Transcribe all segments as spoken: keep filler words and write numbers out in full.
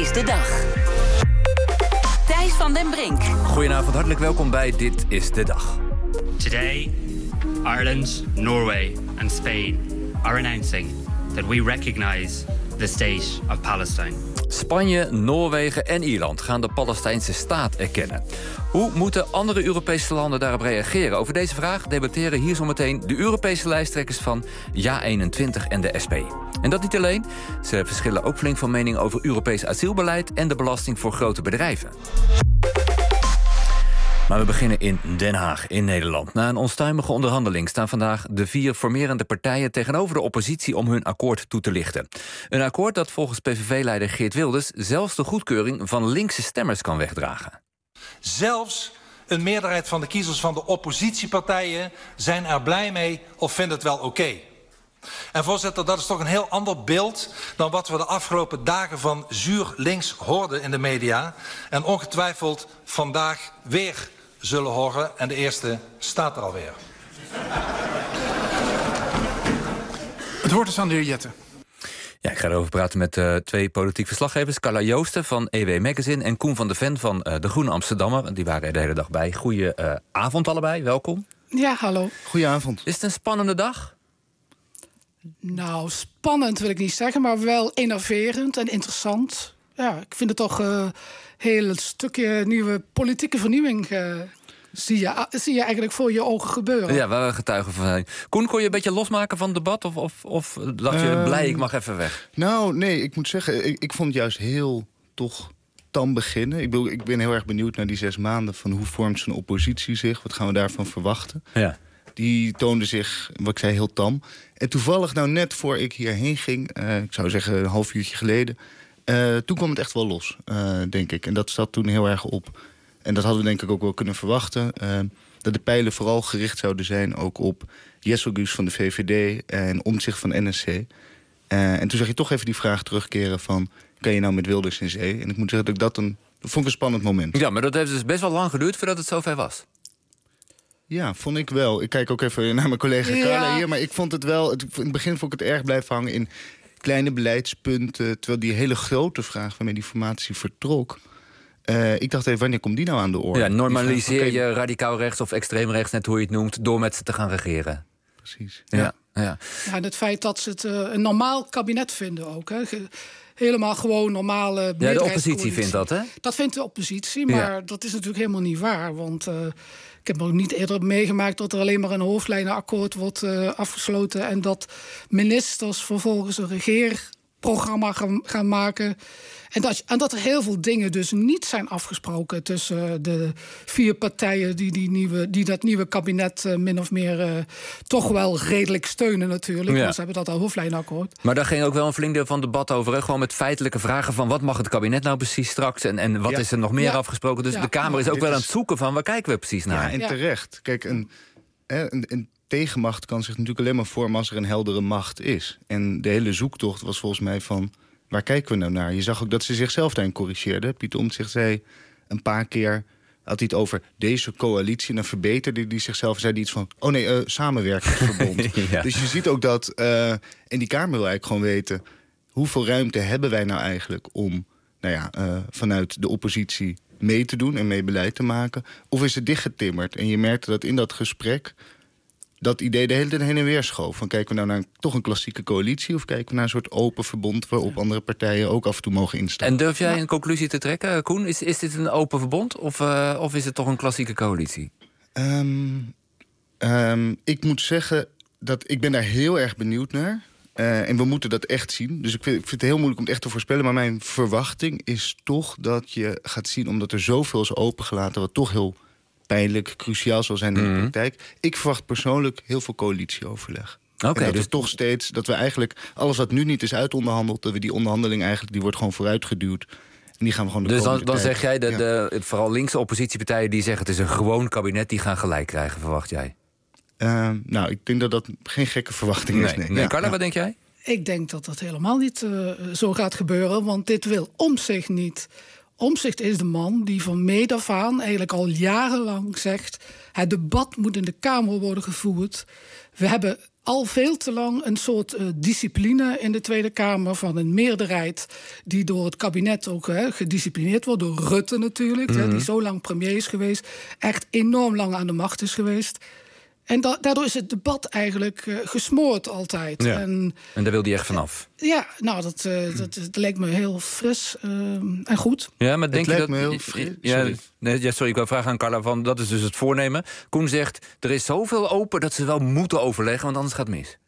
is de dag. Thijs van den Brink. Goedenavond, hartelijk welkom bij Dit is de Dag. Today, Ireland, Norway and Spain are announcing that we recognize the state of Palestine. Spanje, Noorwegen en Ierland gaan de Palestijnse staat erkennen. Hoe moeten andere Europese landen daarop reageren? Over deze vraag debatteren hier zometeen de Europese lijsttrekkers van Ja eenentwintig en de S P. En dat niet alleen. Ze verschillen ook flink van mening over Europees asielbeleid en de belasting voor grote bedrijven. Maar we beginnen in Den Haag, in Nederland. Na een onstuimige onderhandeling staan vandaag de vier formerende partijen tegenover de oppositie om hun akkoord toe te lichten. Een akkoord dat volgens P V V-leider Geert Wilders zelfs de goedkeuring van linkse stemmers kan wegdragen. Zelfs een meerderheid van de kiezers van de oppositiepartijen zijn er blij mee of vinden het wel oké. Okay. En voorzitter, dat is toch een heel ander beeld dan wat we de afgelopen dagen van zuur links hoorden in de media. En ongetwijfeld vandaag weer zullen horen. En de eerste staat er alweer. Het woord is aan de heer Jette. Ja, ik ga erover praten met uh, twee politiek verslaggevers. Carla Joosten van E W Magazine en Koen van der Ven van uh, De Groene Amsterdammer. Die waren er de hele dag bij. Goeie uh, avond allebei, welkom. Ja, hallo. Goedenavond. Is het een spannende dag? Nou, spannend wil ik niet zeggen, maar wel enerverend en interessant. Ja, ik vind het toch een uh, heel stukje nieuwe politieke vernieuwing. Uh, zie, je, zie je eigenlijk voor je ogen gebeuren. Ja, waar we getuigen van zijn. Koen, kon je een beetje losmaken van het debat? Of, of, of dacht je, uh, blij, ik mag even weg? Nou, nee, ik moet zeggen, ik, ik vond het juist heel toch tam beginnen. Ik, bedoel, ik ben heel erg benieuwd naar die zes maanden van hoe vormt zo'n oppositie zich? Wat gaan we daarvan verwachten? Ja. Die toonde zich, wat ik zei, heel tam. En toevallig, nou net voor ik hierheen ging, uh, ik zou zeggen een half uurtje geleden, uh, toen kwam het echt wel los, uh, denk ik. En dat zat toen heel erg op. En dat hadden we denk ik ook wel kunnen verwachten. Uh, dat de pijlen vooral gericht zouden zijn ook op Jesselgus van de V V D en Omtzigt van N S C. Uh, en toen zag je toch even die vraag terugkeren van, kan je nou met Wilders in zee? En ik moet zeggen dat ik dat een, dat vond ik een spannend moment. Ja, maar dat heeft dus best wel lang geduurd voordat het zover was. Ja, vond ik wel. Ik kijk ook even naar mijn collega ja. Carla hier. Maar ik vond het wel, het, in het begin vond ik het erg blijven hangen in kleine beleidspunten. Terwijl die hele grote vraag waarmee die formatie vertrok. Uh, ik dacht even, wanneer komt die nou aan de orde? Ja, normaliseer vraag, je radicaal rechts of extreem rechts, net hoe je het noemt, door met ze te gaan regeren. Precies. Ja. Ja. Ja. Ja. Ja, en het feit dat ze het uh, een normaal kabinet vinden ook. Hè. Ge- helemaal gewoon normale Ja, de oppositie vindt dat, hè? Dat vindt de oppositie, maar Ja. dat is natuurlijk helemaal niet waar. Want uh, ik heb ook niet eerder meegemaakt dat er alleen maar een hoofdlijnenakkoord wordt uh, afgesloten en dat ministers vervolgens een regeerprogramma gaan, gaan maken. En dat, en dat er heel veel dingen dus niet zijn afgesproken tussen de vier partijen die, die, nieuwe, die dat nieuwe kabinet uh, min of meer uh, toch wel redelijk steunen natuurlijk. Ja. Want ze hebben dat al hoofdlijnenakkoord. Maar daar ging ook wel een flink deel van het debat over. Hè? Gewoon met feitelijke vragen van wat mag het kabinet nou precies straks? En, en wat Ja. is er nog meer Ja. afgesproken? Dus Ja. de Kamer is ook Dit wel is- aan het zoeken van waar kijken we precies naar? Ja, en Ja. terecht. Kijk, een, hè, een, een tegenmacht kan zich natuurlijk alleen maar vormen als er een heldere macht is. En de hele zoektocht was volgens mij van, waar kijken we nou naar? Je zag ook dat ze zichzelf daarin corrigeerden. Pieter Omtzigt zei een paar keer, had hij het over deze coalitie, en dan verbeterde hij zichzelf, zei hij iets van, oh nee, uh, samenwerkingsverbond. Ja. Dus je ziet ook dat, uh, en die Kamer wil eigenlijk gewoon weten, hoeveel ruimte hebben wij nou eigenlijk om, nou ja, uh, vanuit de oppositie mee te doen en mee beleid te maken? Of is het dichtgetimmerd? En je merkte dat in dat gesprek dat idee de hele tijd heen en weer schoof. Van, kijken we nou naar een, toch een klassieke coalitie, of kijken we naar een soort open verbond waarop andere partijen ook af en toe mogen instaan? En durf jij een conclusie te trekken, Koen? Is, is dit een open verbond of, uh, of is het toch een klassieke coalitie? Um, um, ik moet zeggen dat ik ben daar heel erg benieuwd naar. Uh, en we moeten dat echt zien. Dus ik vind, ik vind het heel moeilijk om het echt te voorspellen. Maar mijn verwachting is toch dat je gaat zien, omdat er zoveel is opengelaten, wat toch heel pijnlijk, cruciaal zal zijn in de Mm-hmm. praktijk. Ik verwacht persoonlijk heel veel coalitieoverleg. Oké, Okay, dus dus toch steeds dat we eigenlijk alles wat nu niet is uitonderhandeld, dat we die onderhandeling eigenlijk, die wordt gewoon vooruitgeduwd. En die gaan we gewoon de Dus dan, komende dan tijd- zeg jij, de, Ja. de, vooral linkse oppositiepartijen die zeggen het is een gewoon kabinet, die gaan gelijk krijgen, verwacht jij? Uh, nou, ik denk dat dat geen gekke verwachting is. Nee, Nee, nee. Ja, Carla, ja. wat denk jij? Ik denk dat dat helemaal niet uh, zo gaat gebeuren, want dit wil Omtzigt niet. Omtzigt is de man die van meet af aan eigenlijk al jarenlang zegt, het debat moet in de Kamer worden gevoerd. We hebben al veel te lang een soort uh, discipline in de Tweede Kamer van een meerderheid die door het kabinet ook hè, gedisciplineerd wordt, door Rutte natuurlijk, mm-hmm. hè, die zo lang premier is geweest, echt enorm lang aan de macht is geweest. En da- daardoor is het debat eigenlijk uh, gesmoord altijd. Ja. En, en daar wil hij echt vanaf. Ja, nou, dat, uh, dat, dat lijkt me heel fris uh, en goed. Ja, maar denk het je lijkt dat... me heel fris. Ja, sorry. Nee, ja, sorry, ik wil vragen aan Carla, van, dat is dus het voornemen. Koen zegt, er is zoveel open dat ze wel moeten overleggen, want anders gaat het mis.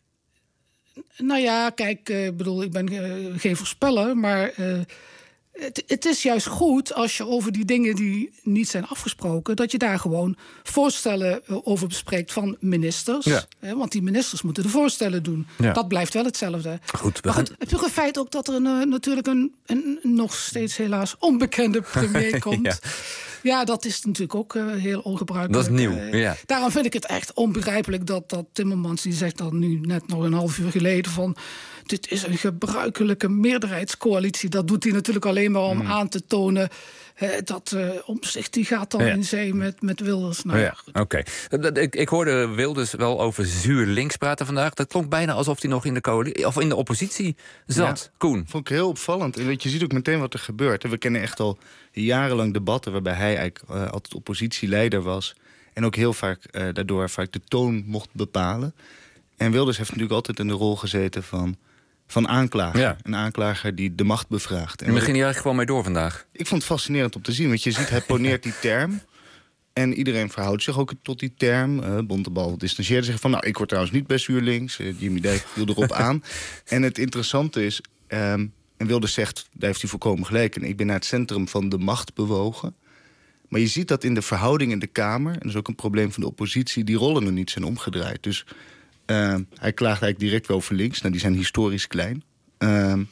Nou ja, kijk, ik uh, bedoel, ik ben uh, geen voorspeller, maar uh, het, het is juist goed als je over die dingen die niet zijn afgesproken, dat je daar gewoon voorstellen over bespreekt van ministers. Ja. Hè, want die ministers moeten de voorstellen doen. Ja. Dat blijft wel hetzelfde. Goed, we maar gaan... goed, het pure feit ook dat er een, uh, natuurlijk een, een nog steeds helaas onbekende premier komt. ja. Ja, dat is natuurlijk ook uh, heel ongebruikelijk. Dat is nieuw, Uh, ja. Daarom vind ik het echt onbegrijpelijk dat, dat Timmermans, die zegt dan nu net nog een half uur geleden van, dit is een gebruikelijke meerderheidscoalitie. Dat doet hij natuurlijk alleen maar om mm. aan te tonen uh, dat uh, Omtzigt die gaat dan ja. in zee met, met Wilders. Nou, ja, Oké. Okay. Ik, ik hoorde Wilders wel over zuur links praten vandaag. Dat klonk bijna alsof hij nog in de, coalitie, of in de oppositie zat. Ja, Koen. Vond ik heel opvallend. En weet je, je ziet ook meteen wat er gebeurt. We kennen echt al jarenlang debatten waarbij hij eigenlijk uh, altijd oppositieleider was. En ook heel vaak uh, daardoor vaak de toon mocht bepalen. En Wilders heeft natuurlijk altijd in de rol gezeten van, van aanklager. Ja. Een aanklager die de macht bevraagt. En we beginnen hier eigenlijk gewoon mee door vandaag. Ik vond het fascinerend om te zien. Want je ziet, hij poneert die term. En iedereen verhoudt zich ook tot die term. Uh, Bontebal distancieerde zich van, nou, ik word trouwens niet bij zuur links. Uh, Jimmy Dijk viel erop aan. En het interessante is, um, en Wilders zegt, daar heeft hij volkomen gelijk in, ik ben naar het centrum van de macht bewogen. Maar je ziet dat in de verhouding in de Kamer, en dat is ook een probleem van de oppositie, die rollen nog niet zijn omgedraaid. Dus uh, hij klaagt eigenlijk direct wel over links. Nou, die zijn historisch klein. Um,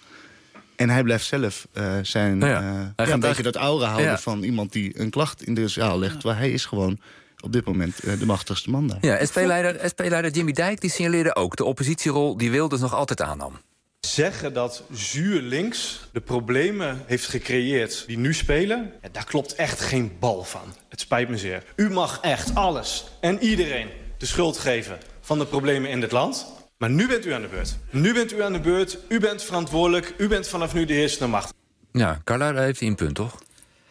en hij blijft zelf uh, zijn nou ja, uh, hij ja, een beetje dat aura houden ja. van iemand die een klacht in de zaal legt. Waar hij is gewoon op dit moment uh, de machtigste man daar. Ja, S P-leider, S P-leider Jimmy Dijk die signaleerde ook de oppositierol die Wilders nog altijd aannam. Zeggen dat zuur links de problemen heeft gecreëerd die nu spelen, ja, daar klopt echt geen bal van. Het spijt me zeer. U mag echt alles en iedereen de schuld geven van de problemen in dit land. Maar nu bent u aan de beurt. Nu bent u aan de beurt. U bent verantwoordelijk. U bent vanaf nu de heersende macht. Ja, Carla, daar heeft hij een punt, toch?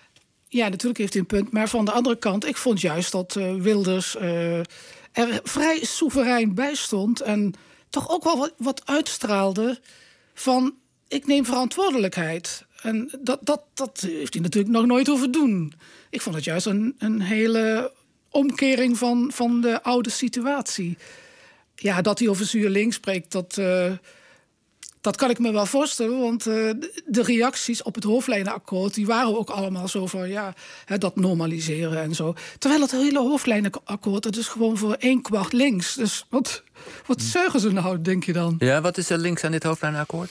Ja, natuurlijk heeft hij een punt. Maar van de andere kant, ik vond juist dat uh, Wilders uh, er vrij soeverein bij stond en toch ook wel wat, wat uitstraalde van, ik neem verantwoordelijkheid. En dat, dat, dat heeft hij natuurlijk nog nooit hoeven doen. Ik vond het juist een, een hele omkering van, van de oude situatie. Ja, dat hij over zuur links spreekt, dat, uh, dat kan ik me wel voorstellen. Want uh, de reacties op het hoofdlijnenakkoord, die waren ook allemaal zo van, ja, hè, dat normaliseren en zo. Terwijl het hele hoofdlijnenakkoord, het is gewoon voor één kwart links. Dus wat, wat zeggen ze nou, denk je dan? Ja, wat is er links aan dit hoofdlijnenakkoord?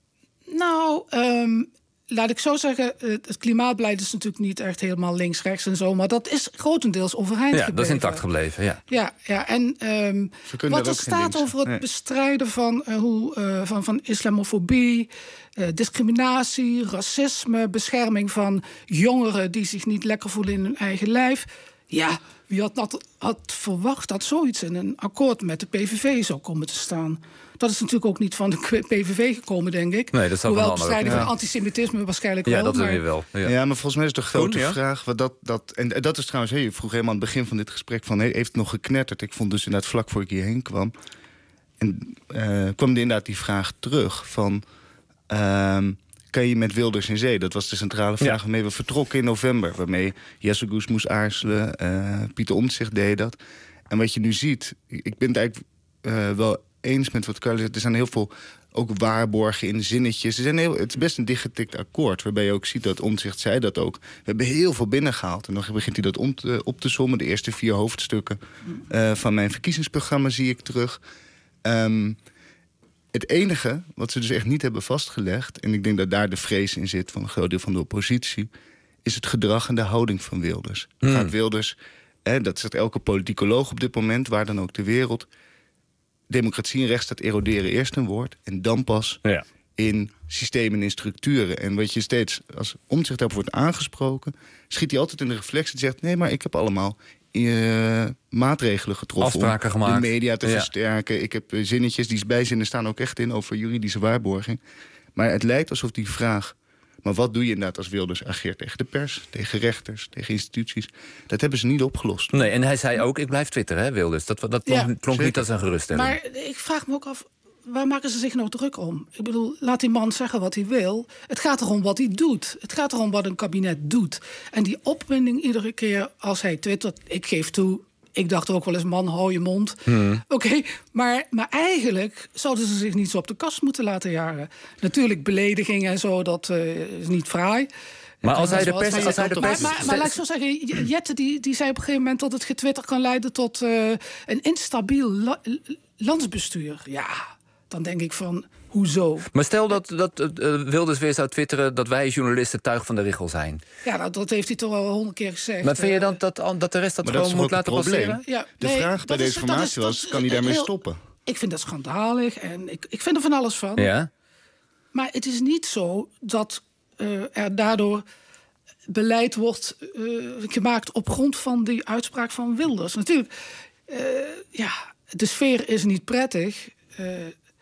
Nou, um, laat ik zo zeggen, het klimaatbeleid is natuurlijk niet echt helemaal links-rechts en zo, maar dat is grotendeels overeind ja, gebleven. Dat is intact gebleven, ja. Ja, ja en um, wat er staat over het nee. bestrijden van, uh, hoe, uh, van, van islamofobie, uh, discriminatie, racisme, bescherming van jongeren die zich niet lekker voelen in hun eigen lijf. Ja, wie had, had, had verwacht dat zoiets in een akkoord met de P V V zou komen te staan? Dat is natuurlijk ook niet van de P V V gekomen, denk ik. Nee, dat zou Hoewel van bestrijding ja. van antisemitisme waarschijnlijk ja, wel. dat is maar... weer wel. Ja. ja, maar volgens mij is de grote Goed, ja? vraag, wat dat, dat, en dat is trouwens, hey, je vroeg helemaal aan het begin van dit gesprek van, hey, heeft het nog geknetterd? Ik vond dus inderdaad vlak voor ik hierheen kwam, en uh, kwam er inderdaad die vraag terug van, uh, kan je met Wilders in zee? Dat was de centrale vraag ja. waarmee we vertrokken in november, waarmee Jesse Goes moest aarzelen, uh, Pieter Omtzigt deed dat. En wat je nu ziet, ik ben het eigenlijk uh, wel eens met wat Carla zegt. Er zijn heel veel ook waarborgen in zinnetjes. Er zijn heel, het is best een dichtgetikt akkoord, waarbij je ook ziet dat Omtzigt zei dat ook. We hebben heel veel binnengehaald. En dan begint hij dat om te, op te sommen. De eerste vier hoofdstukken uh, van mijn verkiezingsprogramma zie ik terug. Um, het enige wat ze dus echt niet hebben vastgelegd, en ik denk dat daar de vrees in zit van een groot deel van de oppositie, is het gedrag en de houding van Wilders. Hmm. Gaat Wilders, hè, dat zegt elke politicoloog op dit moment, waar dan ook ter wereld, democratie en rechtsstaat eroderen eerst een woord en dan pas ja. in systemen en in structuren. En wat je steeds, als Omtzigt daarop wordt aangesproken, schiet hij altijd in de reflex en zegt, nee, maar ik heb allemaal uh, maatregelen getroffen Afspraken om gemaakt. de media te ja. versterken. Ik heb uh, zinnetjes, die bijzinnen staan ook echt in over juridische waarborging. Maar het lijkt alsof die vraag, maar wat doe je inderdaad als Wilders ageert tegen de pers, tegen rechters, tegen instituties, dat hebben ze niet opgelost. Nee, en hij zei ook, ik blijf twitteren, hè, Wilders. Dat, dat klonk, Ja, klonk niet als een geruststelling. Maar ik vraag me ook af, waar maken ze zich nou druk om? Ik bedoel, laat die man zeggen wat hij wil. Het gaat erom wat hij doet. Het gaat erom wat een kabinet doet. En die opwinding iedere keer als hij twittert, ik geef toe, ik dacht ook wel eens, man, hou je mond. Hmm. Oké, okay, maar, maar eigenlijk zouden ze zich niet zo op de kast moeten laten jagen. Natuurlijk beledigingen en zo, dat uh, is niet fraai. Maar als hij de pers... Als hij de pers maar, maar, maar laat ik zo zeggen, Jette die, die zei op een gegeven moment dat het getwitter kan leiden tot uh, een instabiel la, landsbestuur. Ja, dan denk ik van, hoezo? Maar stel dat, dat uh, Wilders weer zou twitteren dat wij journalisten tuig van de richel zijn. Ja, nou, dat heeft hij toch al honderd keer gezegd. Maar vind je dan dat, dat de rest dat maar gewoon dat moet laten passeren? Ja, de nee, vraag bij deze formatie was, kan hij daarmee heel, stoppen? Ik vind dat schandalig en ik, ik vind er van alles van. Ja. Maar het is niet zo dat uh, er daardoor beleid wordt uh, gemaakt op grond van die uitspraak van Wilders. Natuurlijk, uh, ja, de sfeer is niet prettig. Uh,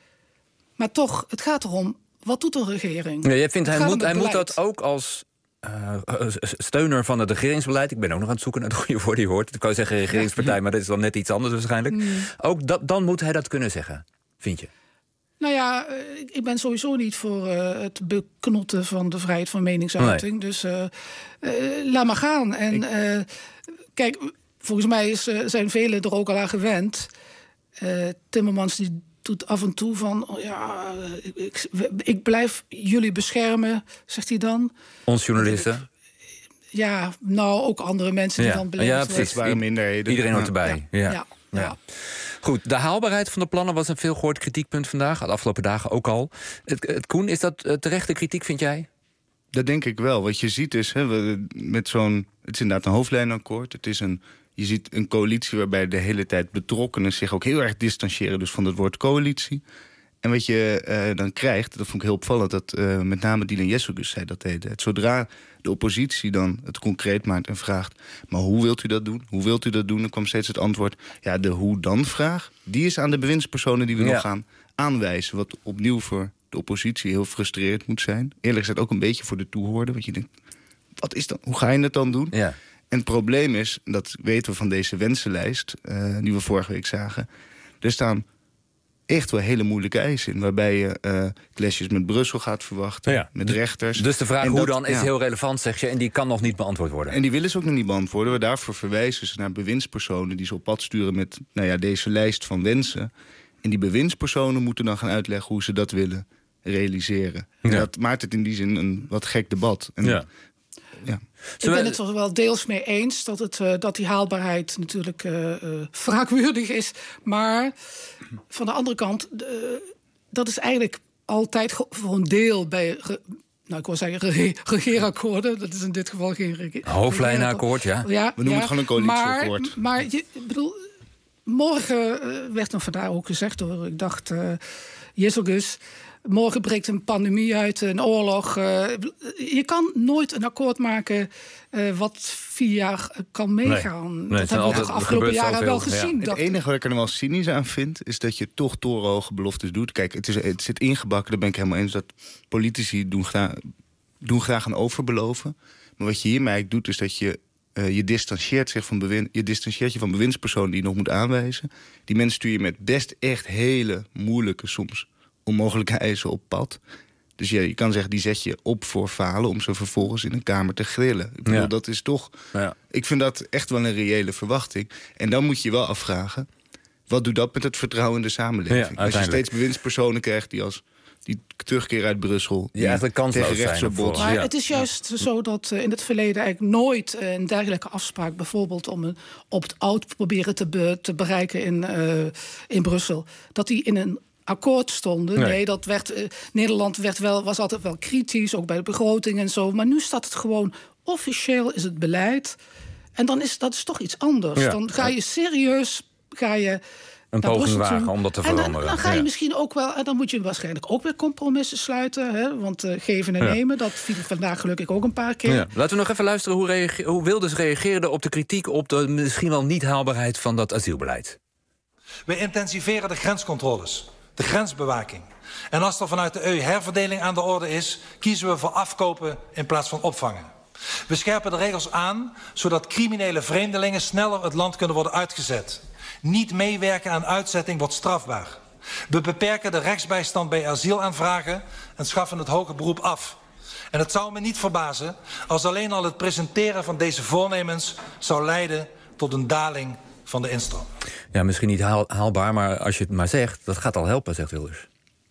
maar toch, het gaat erom, wat doet een regering? Ja, jij vindt, hij moet, hij moet dat ook als uh, steuner van het regeringsbeleid... ik ben ook nog aan het zoeken naar het goede woord die hoort. Ik wou zeggen regeringspartij, ja. maar dat is dan net iets anders waarschijnlijk. Mm. Ook dat, dan moet hij dat kunnen zeggen, vind je? Nou ja, ik ben sowieso niet voor uh, het beknotten van de vrijheid van meningsuiting. Nee. Dus uh, uh, laat maar gaan. En uh, kijk, volgens mij is, uh, zijn velen er ook al aan gewend. Uh, Timmermans die doet af en toe van, oh ja, ik, ik, ik blijf jullie beschermen, zegt hij dan. Ons journalisten? Ja, nou, ook andere mensen die ja. dan beledigd worden. Ja, precies, waren minderheden. Iedereen hoort erbij. Ja. Ja. Ja. Ja. Ja. Goed, de haalbaarheid van de plannen was een veelgehoord kritiekpunt vandaag. De afgelopen dagen ook al. Het, het, Koen, is dat uh, terechte kritiek, vind jij? Dat denk ik wel. Wat je ziet is, hè, we, met zo'n, het is inderdaad een hoofdlijnakkoord. Het is een, je ziet een coalitie waarbij de hele tijd betrokkenen zich ook heel erg distancieren dus van het woord coalitie. En wat je uh, dan krijgt, dat vond ik heel opvallend, dat uh, met name Dylan Jesugus zei dat deed. Zodra de oppositie dan het concreet maakt en vraagt, maar hoe wilt u dat doen? Hoe wilt u dat doen? Dan kwam steeds het antwoord, ja, de hoe-dan-vraag, die is aan de bewindspersonen die we ja. nog gaan aanwijzen. Wat opnieuw voor de oppositie heel frustrerend moet zijn. Eerlijk gezegd ook een beetje voor de toehoorder. Want je denkt, wat is dan, hoe ga je het dan doen? Ja. En het probleem is, dat weten we van deze wensenlijst, uh, die we vorige week zagen, er staan echt wel hele moeilijke eisen in. Waarbij je uh, clashes met Brussel gaat verwachten, ja. met rechters. Dus de vraag en hoe dat, dan is ja. heel relevant, zeg je, en die kan nog niet beantwoord worden. En die willen ze ook nog niet beantwoorden. We daarvoor verwijzen ze naar bewindspersonen die ze op pad sturen met nou ja, deze lijst van wensen. En die bewindspersonen moeten dan gaan uitleggen hoe ze dat willen realiseren. En ja. dat maakt het in die zin een wat gek debat. En ja. Ja. Ik ben het er wel deels mee eens dat, het, uh, dat die haalbaarheid natuurlijk uh, uh, wraakwaardig is. Maar van de andere kant, uh, dat is eigenlijk altijd voor een deel bij, re, nou ik wil zeggen rege, regeerakkoorden. Dat is in dit geval geen rege, hoofdlijnenakkoord, ja. ja. We noemen ja, het gewoon een coalitieakkoord. Maar, maar je, ik bedoel, morgen uh, werd nog vandaag ook gezegd door, ik dacht, uh, Jesugus, morgen breekt een pandemie uit, een oorlog. Uh, je kan nooit een akkoord maken uh, wat vier jaar kan meegaan. Nee, nee, dat hebben we de afgelopen jaren wel gezien. Ja. Dat... Het enige wat ik er nog wel cynisch aan vind, is dat je toch torenhoge beloftes doet. Kijk, het, is, het zit ingebakken, daar ben ik helemaal eens, dat politici doen graag, doen graag een overbeloven. Maar wat je hiermee doet, is dat je Uh, je distancieert zich van bewin, je distancieert je van bewindspersonen die je nog moet aanwijzen. Die mensen stuur je met best echt hele moeilijke, soms onmogelijke eisen op pad. Dus ja, je kan zeggen, die zet je op voor falen om ze vervolgens in een kamer te grillen. Ik bedoel, ja. dat is toch... Ja. Ik vind dat echt wel een reële verwachting. En dan moet je wel afvragen, wat doet dat met het vertrouwen in de samenleving? Ja, als je steeds bewindspersonen krijgt die als... die terugkeer uit Brussel, ja, eigenlijk kansloos zijn. Maar ja. het is juist zo dat uh, in het verleden eigenlijk nooit uh, een dergelijke afspraak, bijvoorbeeld om een opt-out proberen te, be, te bereiken in, uh, in Brussel, dat die in een akkoord stonden. Nee, nee dat werd, uh, Nederland werd wel, was altijd wel kritisch, ook bij de begroting en zo. Maar nu staat het gewoon officieel, is het beleid. En dan is dat is toch iets anders. Ja. Dan ga je serieus, ga je Een naar poging Brussel wagen toe. om dat te en dan, veranderen. dan ga je Ja. misschien ook wel... en dan moet je waarschijnlijk ook weer compromissen sluiten. Hè? Want uh, geven en Ja. nemen, dat viel vandaag gelukkig ook een paar keer. Ja. Laten we nog even luisteren hoe, reage- hoe Wilders reageerde op de kritiek op de misschien wel niet haalbaarheid van dat asielbeleid. We intensiveren de grenscontroles, de grensbewaking. En als er vanuit de E U herverdeling aan de orde is, kiezen we voor afkopen in plaats van opvangen. We scherpen de regels aan, zodat criminele vreemdelingen sneller het land kunnen worden uitgezet. Niet meewerken aan uitzetting wordt strafbaar. We beperken de rechtsbijstand bij asielaanvragen en schaffen het hoger beroep af. En het zou me niet verbazen als alleen al het presenteren van deze voornemens zou leiden tot een daling van de instroom. Ja, misschien niet haal, haalbaar, maar als je het maar zegt, dat gaat al helpen, zegt Wilders.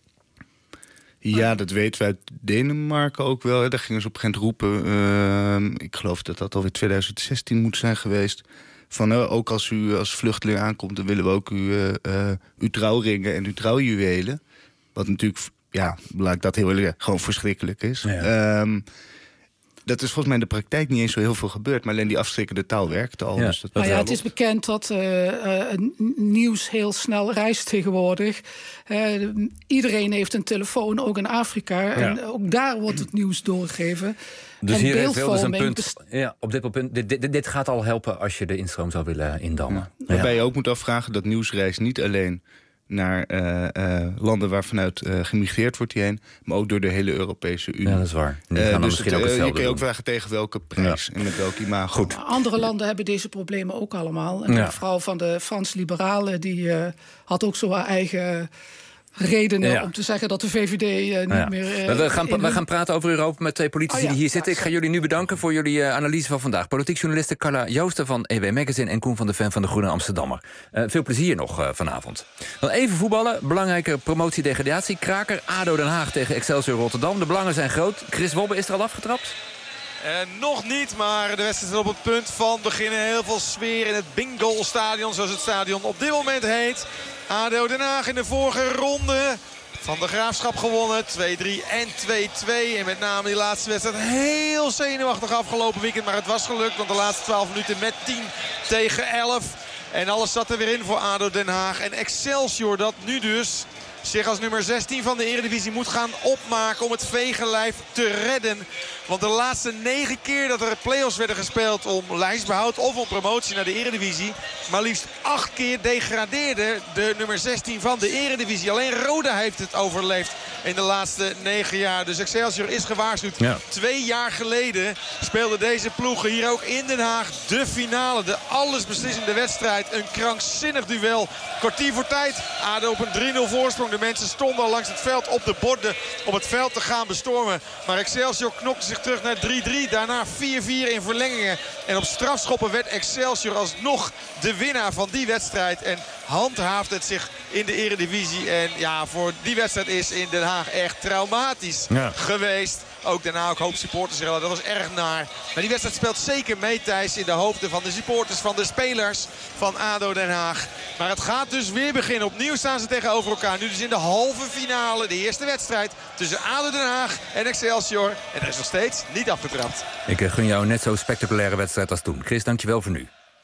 Ja, dat weten we uit Denemarken ook wel. Hè. Daar gingen ze op een gegeven moment roepen... Uh, ik geloof dat dat alweer twintig zestien moet zijn geweest... van uh, ook als u als vluchteling aankomt... dan willen we ook u, uh, uh, uw trouwringen en uw trouwjuwelen. Wat natuurlijk, ja, laat dat heel erg gewoon verschrikkelijk is. Ja. Um, dat is volgens mij in de praktijk niet eens zo heel veel gebeurd... maar alleen die afschrikkende taal werkte al. Ja, dus dat nou ja, het is bekend dat uh, uh, nieuws heel snel reist tegenwoordig. Uh, iedereen heeft een telefoon, ook in Afrika. Ja. En ook daar wordt het nieuws doorgegeven. Dus en hier heeft Wilders een punt. Best... Ja, op dit punt. Dit, dit, dit gaat al helpen als je de instroom zou willen indammen. Ja. Waarbij je ook moet afvragen dat nieuws reist niet alleen... naar uh, uh, landen waar vanuit uh, gemigreerd wordt hierheen... maar ook door de hele Europese Unie. Ja, dat is waar. Die gaan uh, dan dus misschien het, ook uh, hetzelfde je kan je ook doen. vragen tegen welke prijs ja. en met welk imago. Goed. Andere landen hebben deze problemen ook allemaal. En ja. de vrouw van de Frans-liberalen... die uh, had ook zo haar eigen... redenen ja. om te zeggen dat de V V D uh, niet ja. meer... Uh, we, gaan, we gaan praten over Europa met twee politici oh, ja. die hier zitten. Ik ga jullie nu bedanken voor jullie uh, analyse van vandaag. Politiek journaliste Carla Joosten van E W Magazine... en Koen van de Ven van de Groene Amsterdammer. Uh, veel plezier nog uh, vanavond. Dan even voetballen. Belangrijke promotie-degradatie. Kraker, ADO Den Haag tegen Excelsior Rotterdam. De belangen zijn groot. Chris Wobbe is er al afgetrapt? En nog niet, maar de wedstrijd is op het punt van beginnen. Heel veel sfeer in het Bingo-stadion, zoals het stadion op dit moment heet. ADO Den Haag in de vorige ronde van de Graafschap gewonnen. twee drie en twee twee. En met name die laatste wedstrijd heel zenuwachtig afgelopen weekend. Maar het was gelukt, want de laatste twaalf minuten met tien tegen elf. En alles zat er weer in voor ADO Den Haag. En Excelsior dat nu dus... zich als nummer zestien van de Eredivisie moet gaan opmaken om het vegenlijf te redden. Want de laatste negen keer dat er play-offs werden gespeeld om lijstbehoud of om promotie naar de Eredivisie, maar liefst acht keer degradeerde de nummer zestien van de Eredivisie. Alleen Roda heeft het overleefd in de laatste negen jaar. Dus Excelsior is gewaarschuwd. Ja. Twee jaar geleden speelden deze ploegen hier ook in Den Haag de finale. De allesbeslissende wedstrijd. Een krankzinnig duel. Kwartier voor tijd. ADO op een drie nul voorsprong. De mensen stonden al langs het veld op de borden om het veld te gaan bestormen. Maar Excelsior knokte zich terug naar drie drie. Daarna vier vier in verlengingen. En op strafschoppen werd Excelsior alsnog de winnaar van die wedstrijd. En handhaaft het zich in de Eredivisie. En ja, voor die wedstrijd is in Den Haag echt traumatisch ja. geweest. Ook daarna ook hoop supporters zeggen dat was erg naar. Maar die wedstrijd speelt zeker mee, Thijs, in de hoofden van de supporters, van de spelers van ADO Den Haag. Maar het gaat dus weer beginnen. Opnieuw staan ze tegenover elkaar. Nu dus in de halve finale, de eerste wedstrijd tussen ADO Den Haag en Excelsior. En er is nog steeds niet afgetrapt. Ik gun jou net zo'n spectaculaire wedstrijd als toen. Chris, dankjewel voor nu.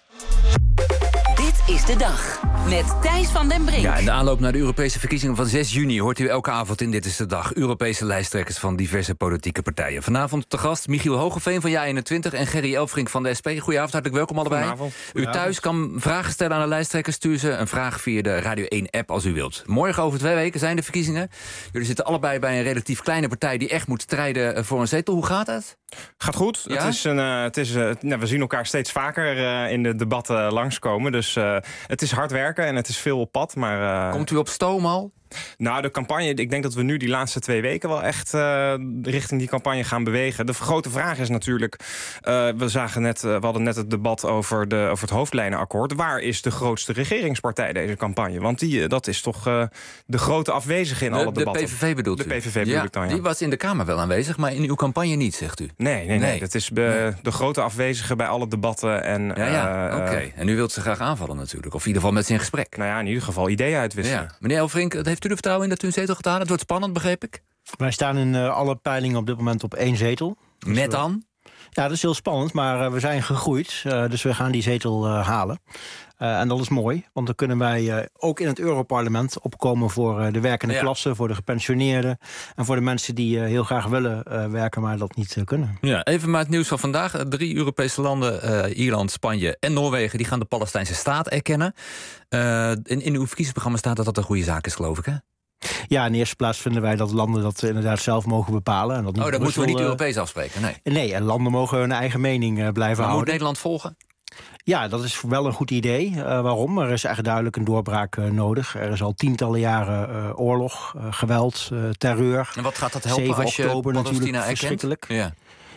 Dit is de dag met Thijs van den Brink. Ja, in de aanloop naar de Europese verkiezingen van zes juni... hoort u elke avond in Dit is de Dag Europese lijsttrekkers van diverse politieke partijen. Vanavond te gast Michiel Hogeveen van Ja eenentwintig en Gerry Elfrink van de S P. Goedenavond, hartelijk welkom allebei. Goedenavond. U thuis kan vragen stellen aan de lijsttrekkers. Stuur ze een vraag via de Radio één-app als u wilt. Morgen over twee weken zijn de verkiezingen. Jullie zitten allebei bij een relatief kleine partij... die echt moet strijden voor een zetel. Hoe gaat het? Gaat goed. Ja? Het is een, uh, het is, uh, nou, we zien elkaar steeds vaker uh, in de debatten langskomen. Dus uh, het is hard werken en het is veel op pad. Maar, uh... Komt u op stoom al? Nou, de campagne, ik denk dat we nu die laatste twee weken wel echt uh, richting die campagne gaan bewegen. De grote vraag is natuurlijk, uh, we zagen net, uh, we hadden net het debat over, de, over het hoofdlijnenakkoord. Waar is de grootste regeringspartij deze campagne? Want die, uh, dat is toch uh, de grote afwezige in de, alle debatten. De P V V bedoelt de u? P V V bedoel ja, ik dan, ja. Die was in de Kamer wel aanwezig, maar in uw campagne niet, zegt u? Nee, nee, nee. nee. Dat is be, de grote afwezige bij alle debatten. En, ja, ja. uh, oké. Okay. En u wilt ze graag aanvallen natuurlijk. Of in ieder geval met ze in gesprek. Nou ja, in ieder geval ideeën uitwisselen. Ja. Meneer Elfrink, heeft u er vertrouwen in dat u een zetel gedaan? Het wordt spannend, begreep ik? Wij staan in uh, alle peilingen op dit moment op één zetel. Dus Net dan? Ja, dat is heel spannend, maar uh, we zijn gegroeid. Uh, dus we gaan die zetel uh, halen. Uh, en dat is mooi, want dan kunnen wij uh, ook in het Europarlement opkomen voor uh, de werkende ja. klasse, voor de gepensioneerden en voor de mensen die uh, heel graag willen uh, werken, maar dat niet uh, kunnen. Ja, even maar het nieuws van vandaag. Drie Europese landen, uh, Ierland, Spanje en Noorwegen, die gaan de Palestijnse staat erkennen. Uh, in, in uw verkiezingsprogramma staat dat dat een goede zaak is, geloof ik, hè? Ja, in de eerste plaats vinden wij dat landen dat inderdaad zelf mogen bepalen. En dat niet oh, dat Brussel, moeten we niet uh, Europees afspreken, nee. Nee, en landen mogen hun eigen mening uh, blijven maar houden. Moet Nederland volgen? Ja, dat is wel een goed idee. Uh, waarom? Er is echt duidelijk een doorbraak uh, nodig. Er is al tientallen jaren uh, oorlog, uh, geweld, uh, terreur. En wat gaat dat helpen zeven als je oktober natuurlijk erkent? verschrikkelijk. Ja.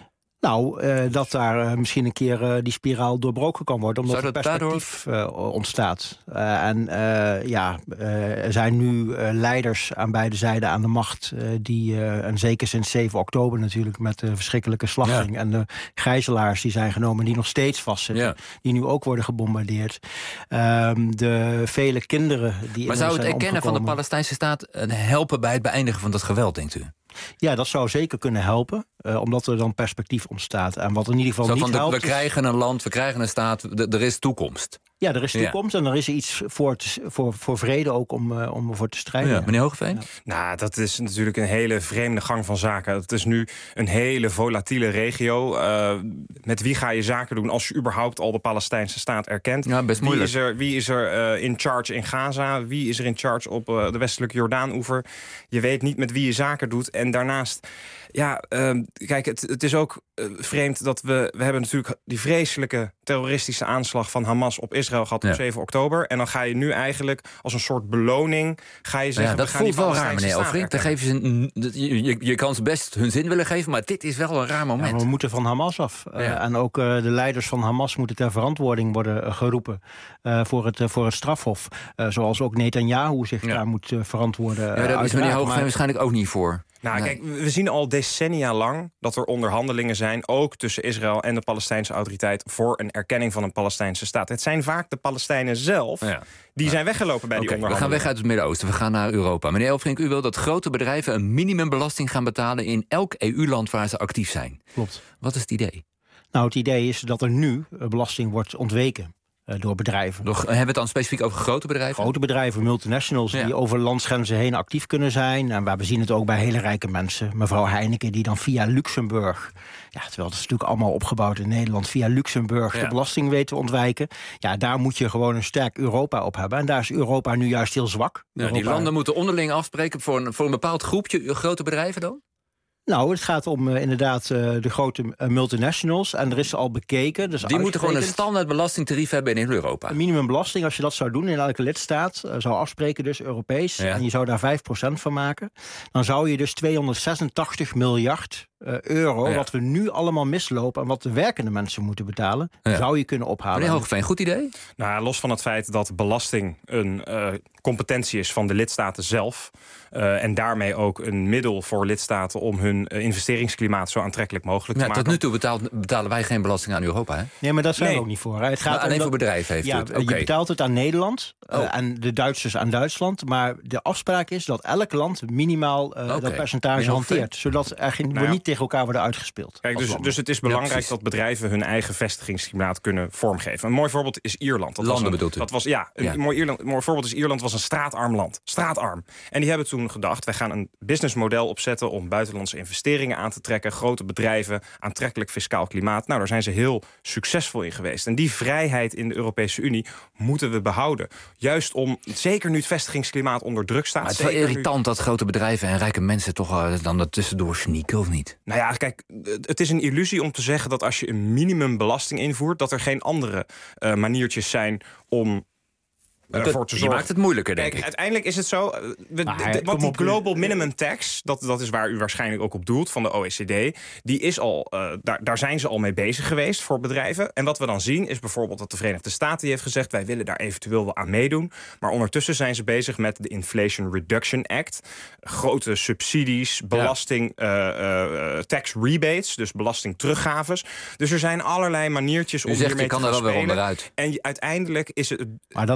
Nou, uh, dat daar uh, misschien een keer uh, die spiraal doorbroken kan worden. Omdat er perspectief daardoor... uh, ontstaat. Uh, en uh, ja, uh, er zijn nu uh, leiders aan beide zijden aan de macht. Uh, die, uh, en zeker sinds zeven oktober natuurlijk met de verschrikkelijke slachting. Ja. En de gijzelaars die zijn genomen die nog steeds vastzitten. Ja. Die nu ook worden gebombardeerd. Uh, de vele kinderen die Maar zou het erkennen omgekomen... van de Palestijnse staat helpen bij het beëindigen van dat geweld, denkt u? Ja, dat zou zeker kunnen helpen, uh, omdat er dan perspectief ontstaat. En wat in ieder geval Zo niet van de, helpt... We krijgen een land, we krijgen een staat, de, er is toekomst. Ja, er is toekomst ja. en er is iets voor, te, voor, voor vrede ook om, uh, om ervoor te strijden. Ja, meneer Hoogeveen? Ja. Nou, dat is natuurlijk een hele vreemde gang van zaken. Het is nu een hele volatiele regio. Uh, met wie ga je zaken doen als je überhaupt al de Palestijnse staat erkent? Ja, best wie moeilijk. Is er, wie is er uh, in charge in Gaza? Wie is er in charge op uh, de westelijke Jordaan-oever? Je weet niet met wie je zaken doet. En daarnaast... Ja, uh, kijk, het, het is ook uh, vreemd dat we... We hebben natuurlijk die vreselijke terroristische aanslag van Hamas op Israël gehad op ja. zeven oktober. En dan ga je nu eigenlijk als een soort beloning... ga je zeggen, ja, dat we gaan voelt die wel raar, meneer Elfrink. Dan geven ze een, je, je, je kan ze best hun zin willen geven, maar dit is wel een raar moment. Ja, we moeten van Hamas af. Ja. Uh, en ook uh, de leiders van Hamas moeten ter verantwoording worden uh, geroepen... Uh, voor, het, uh, voor het strafhof. Uh, zoals ook Netanyahu zich ja. daar moet uh, verantwoorden. Uh, ja, daar is meneer Hoogeveen waarschijnlijk ook niet voor. Nou, nee. kijk, we zien al decennia lang dat er onderhandelingen zijn... ook tussen Israël en de Palestijnse autoriteit... voor een erkenning van een Palestijnse staat. Het zijn vaak de Palestijnen zelf... Ja. die ja. zijn weggelopen bij okay, die onderhandelingen. We gaan weg uit het Midden-Oosten, we gaan naar Europa. Meneer Elfrink, u wil dat grote bedrijven... een minimumbelasting gaan betalen in elk E U-land waar ze actief zijn. Klopt. Wat is het idee? Nou, het idee is dat er nu belasting wordt ontweken. Door bedrijven. Door, hebben we het dan specifiek over grote bedrijven? Grote bedrijven, multinationals, ja. die over landsgrenzen heen actief kunnen zijn. En waar we zien het ook bij hele rijke mensen. Mevrouw Heineken, die dan via Luxemburg... Ja, terwijl het is natuurlijk allemaal opgebouwd in Nederland... via Luxemburg ja. de belasting weet te ontwijken. Ja, daar moet je gewoon een sterk Europa op hebben. En daar is Europa nu juist heel zwak. Ja, Europa... Die landen moeten onderling afspreken voor een, voor een bepaald groepje grote bedrijven dan? Nou, het gaat om uh, inderdaad uh, de grote uh, multinationals. En er is al bekeken. Dus die moeten gewoon een standaard belastingtarief hebben in Europa. Een minimumbelasting, als je dat zou doen in elke lidstaat... Uh, zou afspreken dus Europees. Ja. En je zou daar vijf procent van maken. Dan zou je dus tweehonderdzesentachtig miljard uh, euro... Ja. wat we nu allemaal mislopen... en wat de werkende mensen moeten betalen... Ja. zou je kunnen ophalen. Meneer Hoogeveen, goed idee? Nou, los van het feit dat belasting een uh, competentie is van de lidstaten zelf... Uh, en daarmee ook een middel voor lidstaten... om hun uh, investeringsklimaat zo aantrekkelijk mogelijk ja, te maken. Tot nu toe betaalt, betalen wij geen belasting aan Europa, hè? Nee, maar daar zijn nee. we ook niet voor. Hè. Het gaat maar alleen dat, voor bedrijven heeft ja, het. Okay. Je betaalt het aan Nederland oh. uh, en de Duitsers aan Duitsland. Maar de afspraak is dat elk land minimaal uh, okay. dat percentage hanteert. Zodat er geen, nou ja. niet tegen elkaar worden uitgespeeld. Kijk, dus, dus het is belangrijk ja, dat bedrijven hun eigen vestigingsklimaat kunnen vormgeven. Een mooi voorbeeld is Ierland. Dat Landen was een, bedoelt u? Dat was, ja, een ja. Mooi, Ierland, een mooi voorbeeld is Ierland was een straatarm land. Straatarm. En die hebben toen gedacht, wij gaan een businessmodel opzetten... om buitenlandse investeringen aan te trekken. Grote bedrijven, aantrekkelijk fiscaal klimaat. Nou, daar zijn ze heel succesvol in geweest. En die vrijheid in de Europese Unie moeten we behouden. Juist om, zeker nu het vestigingsklimaat onder druk staat... Maar het is wel irritant nu... dat grote bedrijven en rijke mensen... toch uh, dan er tussendoor sneaken, of niet? Nou ja, kijk, het is een illusie om te zeggen... dat als je een minimumbelasting invoert... dat er geen andere uh, maniertjes zijn om... Dat, je maakt het moeilijker, denk Kijk, ik. Uiteindelijk is het zo... We, maar, de, wat die op, Global Minimum Tax... Dat, dat is waar u waarschijnlijk ook op doelt, van de O E C D... die is al, uh, daar, daar zijn ze al mee bezig geweest voor bedrijven. En wat we dan zien is bijvoorbeeld dat de Verenigde Staten... die heeft gezegd, wij willen daar eventueel wel aan meedoen. Maar ondertussen zijn ze bezig met de Inflation Reduction Act. Grote subsidies, belasting, ja. uh, uh, tax rebates... dus belasting teruggaves. Dus er zijn allerlei maniertjes om u zegt, hiermee je kan te gaan er wel spelen. weer onderuit. En uiteindelijk is het... Maar dat is natuurlijk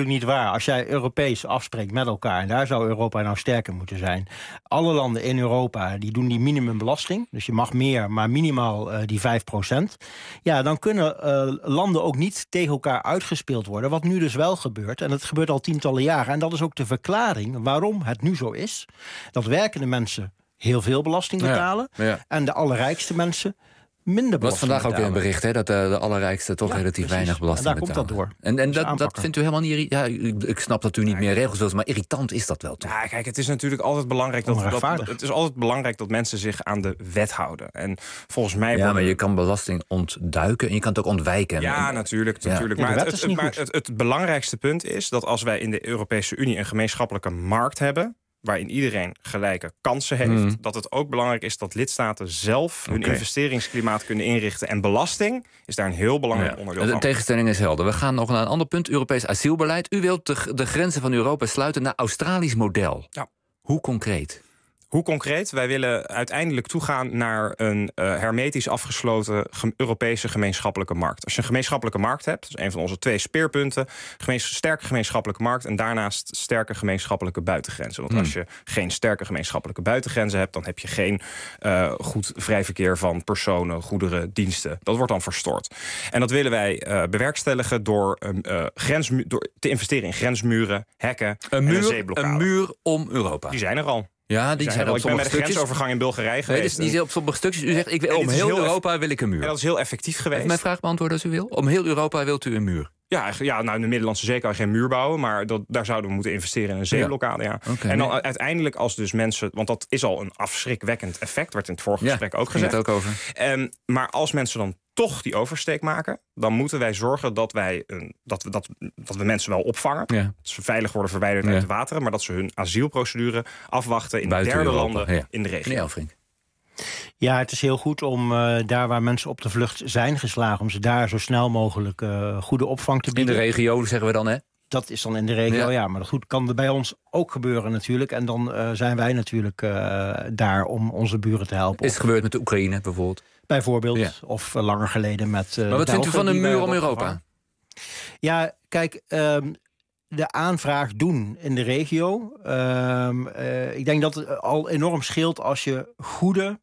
natuurlijk niet waar. Als jij Europees afspreekt met elkaar, en daar zou Europa nou sterker moeten zijn. Alle landen in Europa die doen die minimumbelasting. Dus je mag meer, maar minimaal uh, die vijf procent. Ja, dan kunnen uh, landen ook niet tegen elkaar uitgespeeld worden. Wat nu dus wel gebeurt. En dat gebeurt al tientallen jaren. En dat is ook de verklaring waarom het nu zo is. Dat werkende mensen heel veel belasting betalen. Ja, ja. En de allerrijkste mensen minder belasting betalen. Was vandaag ook weer een bericht, hè, dat de, de allerrijkste toch ja, relatief precies. weinig belasting betalen. En daar betalen. komt dat door. En, en dat, dat vindt u helemaal niet... Ja, ik snap dat u niet meer regels wilt, maar irritant is dat wel toch? Ja, kijk, het is natuurlijk altijd belangrijk dat, dat, het is altijd belangrijk dat mensen zich aan de wet houden. En volgens mij... Ja, worden... maar je kan belasting ontduiken en je kan het ook ontwijken. Ja, en, natuurlijk. ja. natuurlijk. Maar, het, het, maar het, het belangrijkste punt is dat als wij in de Europese Unie een gemeenschappelijke markt hebben, waarin iedereen gelijke kansen heeft, mm. dat het ook belangrijk is dat lidstaten zelf hun okay. investeringsklimaat kunnen inrichten. En belasting is daar een heel belangrijk ja. onderdeel van. De tegenstelling is helder. We gaan nog naar een ander punt, Europees asielbeleid. U wilt de, de grenzen van Europa sluiten naar Australisch model. Ja. Hoe concreet? Hoe concreet? Wij willen uiteindelijk toegaan naar een uh, hermetisch afgesloten ge- Europese gemeenschappelijke markt. Als je een gemeenschappelijke markt hebt, dat is een van onze twee speerpunten, gemeens- sterke gemeenschappelijke markt en daarnaast sterke gemeenschappelijke buitengrenzen. Want hmm. als je geen sterke gemeenschappelijke buitengrenzen hebt, dan heb je geen uh, goed vrij verkeer van personen, goederen, diensten. Dat wordt dan verstoord. En dat willen wij uh, bewerkstelligen door, uh, grensmu- door te investeren in grensmuren, hekken een en muur, een zeeblokkade. Een muur om Europa. Die zijn er al. Ja, die, die zijn, zijn er op ik ben met de stukjes. grensovergang in Bulgarije geweest. Nee, dus niet op sommige stukjes. U zegt, ik wil, om heel Europa eff- wil ik een muur. En dat is heel effectief geweest. Heeft mijn vraag beantwoord als u wil? Om heel Europa wilt u een muur? Ja, ja, nou in de Middellandse Zee kan je geen muur bouwen, maar dat, daar zouden we moeten investeren in een zeeblokkade. Ja. Ja. Okay, en dan nee. uiteindelijk als dus mensen, want dat is al een afschrikwekkend effect, werd in het vorige ja, gesprek ook gezegd. Het ook over. Um, maar als mensen dan toch die oversteek maken, dan moeten wij zorgen dat wij een, dat we, dat, dat we mensen wel opvangen. Ja. Dat ze veilig worden verwijderd ja. uit de wateren, maar dat ze hun asielprocedure afwachten in Buiten derde Europa. landen ja. in de regio. Elfrink. Ja, het is heel goed om uh, daar waar mensen op de vlucht zijn geslagen, om ze daar zo snel mogelijk uh, goede opvang te bieden. In de regio, zeggen we dan, hè? Dat is dan in de regio, ja. ja maar dat goed kan er bij ons ook gebeuren natuurlijk. En dan uh, zijn wij natuurlijk uh, daar om onze buren te helpen. Is het gebeurd met de Oekraïne bijvoorbeeld? Bijvoorbeeld, ja. of uh, langer geleden met uh, Maar wat vindt u van een muur om Europa? Ja, kijk, um, de aanvraag doen in de regio. Um, uh, ik denk dat het al enorm scheelt als je goede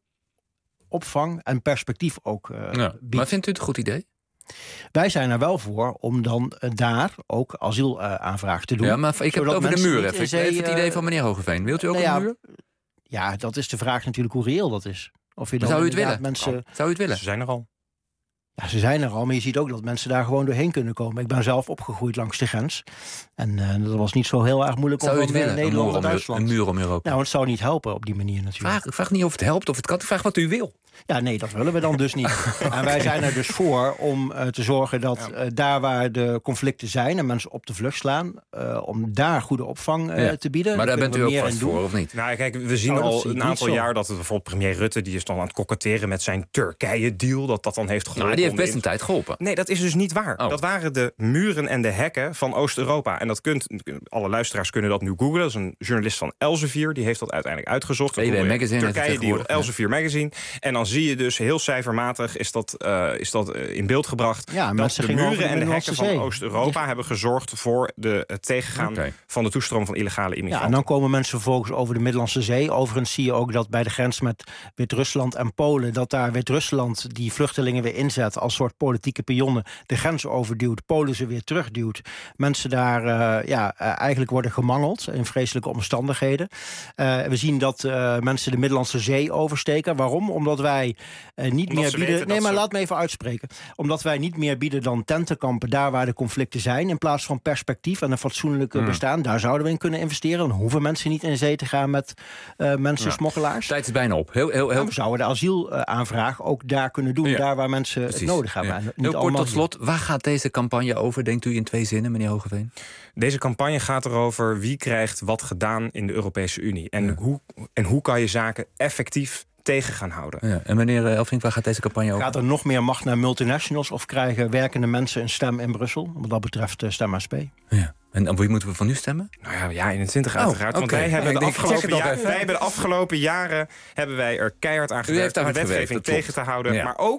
opvang en perspectief ook uh, ja. biedt. Maar vindt u het een goed idee? Wij zijn er wel voor om dan uh, daar ook asielaanvraag uh, te doen. Ja, maar ik heb het over de muur. Even, zee, even het idee van meneer Hogeveen. Wilt u ook uh, een muur? Ja, dat is de vraag natuurlijk hoe reëel dat is. Of je dan zou u het willen? Mensen... Oh. Zou u het willen? Ze zijn er al. Ja, ze zijn er al, maar je ziet ook dat mensen daar gewoon doorheen kunnen komen. Ik ben zelf opgegroeid langs de grens. En uh, dat was niet zo heel erg moeilijk zou om van uh, Nederland naar Duitsland. Een muur om Europa. Nou, het zou niet helpen op die manier natuurlijk. Vraag, ik vraag niet of het helpt of het kan. Ik vraag wat u wil. Ja, nee, dat willen we dan dus niet. Okay. En wij zijn er dus voor om uh, te zorgen dat uh, daar waar de conflicten zijn en mensen op de vlucht slaan, uh, om daar goede opvang uh, ja. te bieden. Maar daar bent u ook vast voor, of niet? Nou, kijk, we zien oh, al een aantal jaar dat het bijvoorbeeld premier Rutte, die is dan aan het koketteren met zijn Turkije-deal, dat dat dan heeft geholpen. Nou, die heeft best een tijd geholpen. Nee, dat is dus niet waar. Oh. Dat waren de muren en de hekken van Oost-Europa. En dat kunt, alle luisteraars kunnen dat nu googlen. Dat is een journalist van Elsevier, die heeft dat uiteindelijk uitgezocht. B B Magazine. Turkije-deal, Elsevier Magazine. En dan zie je dus heel cijfermatig is dat, uh, is dat uh, in beeld gebracht. Ja, dat de muren de en de hekken van zee. Oost-Europa ja. hebben gezorgd voor de, het tegengaan okay. van de toestroom van illegale immigranten. Ja, en dan komen mensen vervolgens over de Middellandse Zee. Overigens zie je ook dat bij de grens met Wit-Rusland en Polen, dat daar Wit-Rusland die vluchtelingen weer inzet als soort politieke pionnen, de grens overduwt, Polen ze weer terugduwt. Mensen daar uh, ja, uh, eigenlijk worden gemangeld in vreselijke omstandigheden. Uh, we zien dat uh, mensen de Middellandse Zee oversteken. Waarom? Omdat wij uh, niet Omdat meer bieden. Nee, maar ze... laat me even uitspreken. Omdat wij niet meer bieden dan tentenkampen daar waar de conflicten zijn, in plaats van perspectief en een fatsoenlijke mm. bestaan. Daar zouden we in kunnen investeren. Dan hoeven mensen niet in zee te gaan met uh, mensensmokkelaars. Ja. Tijd is bijna op. Heel, heel, heel... We zouden de asielaanvraag ook daar kunnen doen, ja. daar waar mensen Precies. het nodig hebben. Ja. Heel kort tot slot, waar gaat deze campagne over, denkt u in twee zinnen, meneer Hogeveen? Deze campagne gaat erover wie krijgt wat gedaan in de Europese Unie. En, ja. hoe, en hoe kan je zaken effectief tegen gaan houden. Ja. En meneer Elfrink, waar gaat deze campagne over? Gaat er nog meer macht naar multinationals of krijgen werkende mensen een stem in Brussel? Wat dat betreft uh, Stem S P. Ja. En op wie moeten we van nu stemmen? Nou ja, ja eenentwintig uiteraard. Oh, okay. Want wij hebben, ja, de afgelopen jaar, wij hebben de afgelopen jaren hebben wij er keihard aan gewerkt om de wetgeving tegen te houden. Ja. Maar ook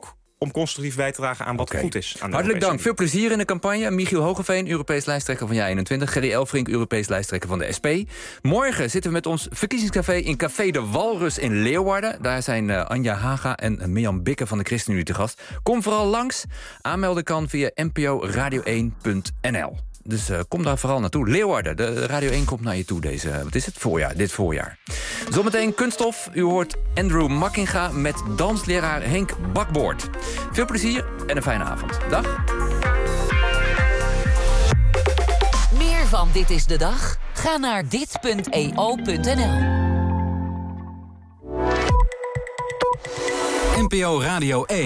om constructief bij te dragen aan wat okay. goed is. Aan de Hartelijk dank. Veel plezier in de campagne. Michiel Hogeveen, Europees lijsttrekker van Ja eenentwintig. Gerry Elfrink, Europees lijsttrekker van de S P. Morgen zitten we met ons verkiezingscafé in Café de Walrus in Leeuwarden. Daar zijn uh, Anja Haga en Mirjam Bikke van de ChristenUnie te gast. Kom vooral langs. Aanmelden kan via n p o radio één punt n l. Dus uh, kom daar vooral naartoe. Leeuwarden, de Radio één komt naar je toe deze, wat is het, voorjaar, dit voorjaar. Zometeen kunststof. U hoort Andrew Makkinga met dansleraar Henk Bakboord. Veel plezier en een fijne avond. Dag. Meer van Dit is de Dag? Ga naar dit punt e o punt n l. N P O Radio één.